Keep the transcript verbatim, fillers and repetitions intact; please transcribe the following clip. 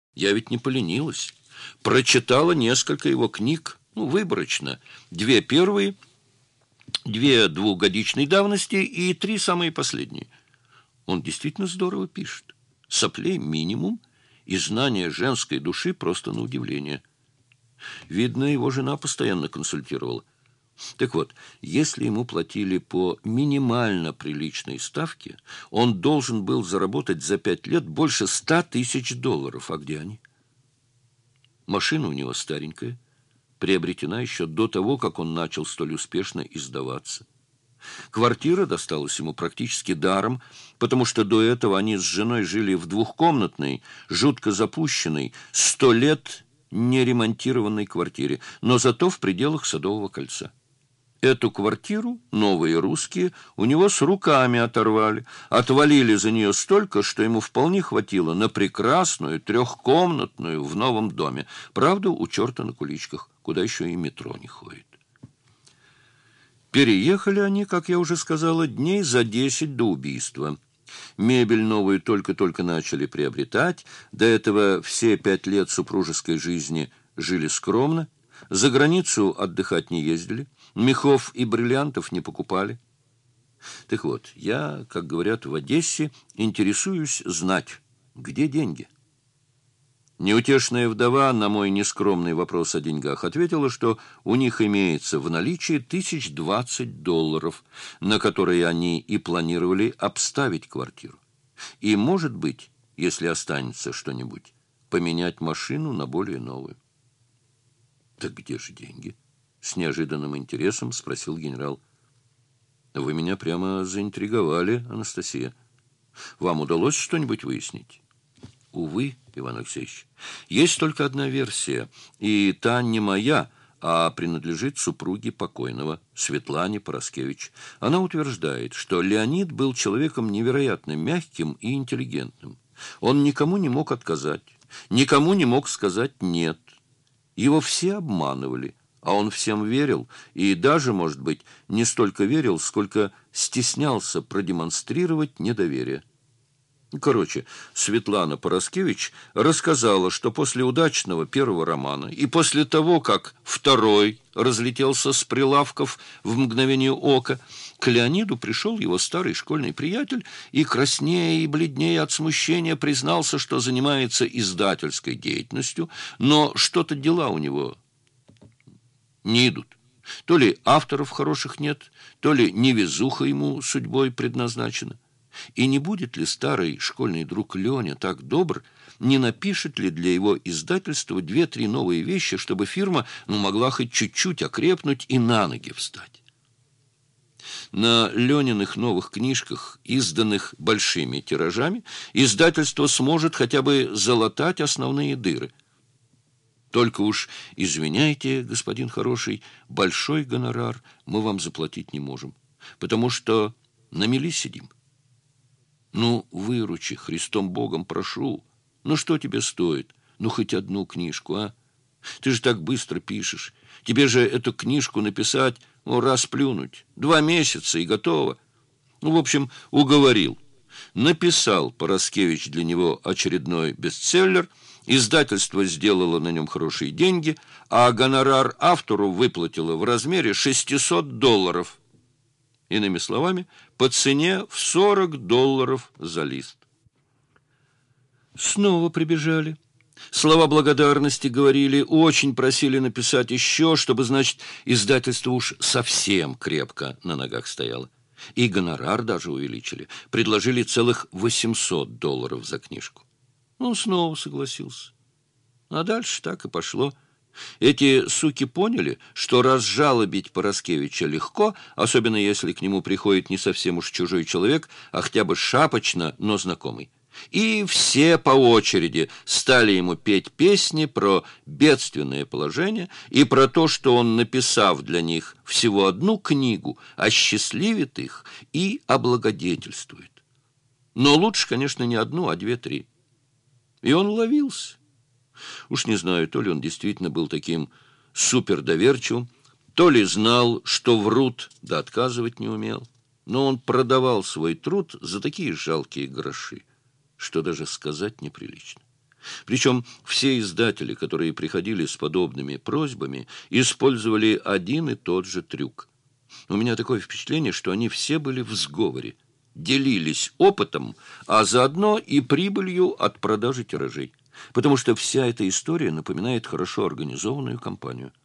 Я ведь не поленилась. Прочитала несколько его книг, ну, выборочно. Две первые, две двухгодичной давности и три самые последние. Он действительно здорово пишет. Соплей минимум, и знание женской души просто на удивление. Видно, его жена постоянно консультировала. Так вот, если ему платили по минимально приличной ставке, он должен был заработать за пять лет больше ста тысяч долларов. А где они? Машина у него старенькая, приобретена еще до того, как он начал столь успешно издаваться. Квартира досталась ему практически даром, потому что до этого они с женой жили в двухкомнатной, жутко запущенной, сто лет неремонтированной квартире, но зато в пределах Садового кольца. Эту квартиру новые русские у него с руками оторвали, отвалили за нее столько, что ему вполне хватило на прекрасную трехкомнатную в новом доме. Правда, у черта на куличках, куда еще и метро не ходит. Переехали они, как я уже сказала, дней за десять до убийства. Мебель новую только-только начали приобретать. До этого все пять лет супружеской жизни жили скромно. За границу отдыхать не ездили. Мехов и бриллиантов не покупали. Так вот, я, как говорят в Одессе, интересуюсь знать, где деньги. Неутешная вдова на мой нескромный вопрос о деньгах ответила, что у них имеется в наличии тысяч двадцать долларов, на которые они и планировали обставить квартиру. И, может быть, если останется что-нибудь, поменять машину на более новую. Так где же деньги? С неожиданным интересом спросил генерал. Вы меня прямо заинтриговали, Анастасия. Вам удалось что-нибудь выяснить? Увы, Иван Алексеевич, есть только одна версия, и та не моя, а принадлежит супруге покойного, Светлане Пороскевич. Она утверждает, что Леонид был человеком невероятно мягким и интеллигентным. Он никому не мог отказать, никому не мог сказать «нет». Его все обманывали, а он всем верил, и даже, может быть, не столько верил, сколько стеснялся продемонстрировать недоверие. Короче, Светлана Пороскевич рассказала, что после удачного первого романа и после того, как второй разлетелся с прилавков в мгновение ока, к Леониду пришел его старый школьный приятель и, краснея и бледнее от смущения, признался, что занимается издательской деятельностью, но что-то дела у него не идут. То ли авторов хороших нет, то ли невезуха ему судьбой предназначена. И не будет ли старый школьный друг Леня так добр, не напишет ли для его издательства две-три новые вещи, чтобы фирма ну, могла хоть чуть-чуть окрепнуть и на ноги встать? На Лениных новых книжках, изданных большими тиражами, издательство сможет хотя бы залатать основные дыры. Только уж, извиняйте, господин хороший, большой гонорар мы вам заплатить не можем, потому что на мели сидим. Ну, выручи, Христом Богом прошу. Ну, что тебе стоит? Ну, хоть одну книжку, а? Ты же так быстро пишешь. Тебе же эту книжку написать, ну, раз плюнуть. Два месяца и готово. Ну, в общем, уговорил. Написал Пороскевич для него очередной бестселлер, издательство сделало на нем хорошие деньги, а гонорар автору выплатило в размере шестьсот долларов. Иными словами, по цене в сорок долларов за лист. Снова прибежали. Слова благодарности говорили, очень просили написать еще, чтобы, значит, издательство уж совсем крепко на ногах стояло. И гонорар даже увеличили. Предложили целых восемьсот долларов за книжку. Он снова согласился. А дальше так и пошло. Эти суки поняли, что разжалобить Пороскевича легко, особенно если к нему приходит не совсем уж чужой человек, а хотя бы шапочно, но знакомый. И все по очереди стали ему петь песни про бедственное положение и про то, что он, написав для них всего одну книгу, осчастливит их и облагодетельствует. Но лучше, конечно, не одну, а две-три. И он ловился. Уж не знаю, то ли он действительно был таким супердоверчивым, то ли знал, что врут, да отказывать не умел. Но он продавал свой труд за такие жалкие гроши, что даже сказать неприлично. Причем все издатели, которые приходили с подобными просьбами, использовали один и тот же трюк. У меня такое впечатление, что они все были в сговоре, делились опытом, а заодно и прибылью от продажи тиражей. Потому что вся эта история напоминает хорошо организованную кампанию.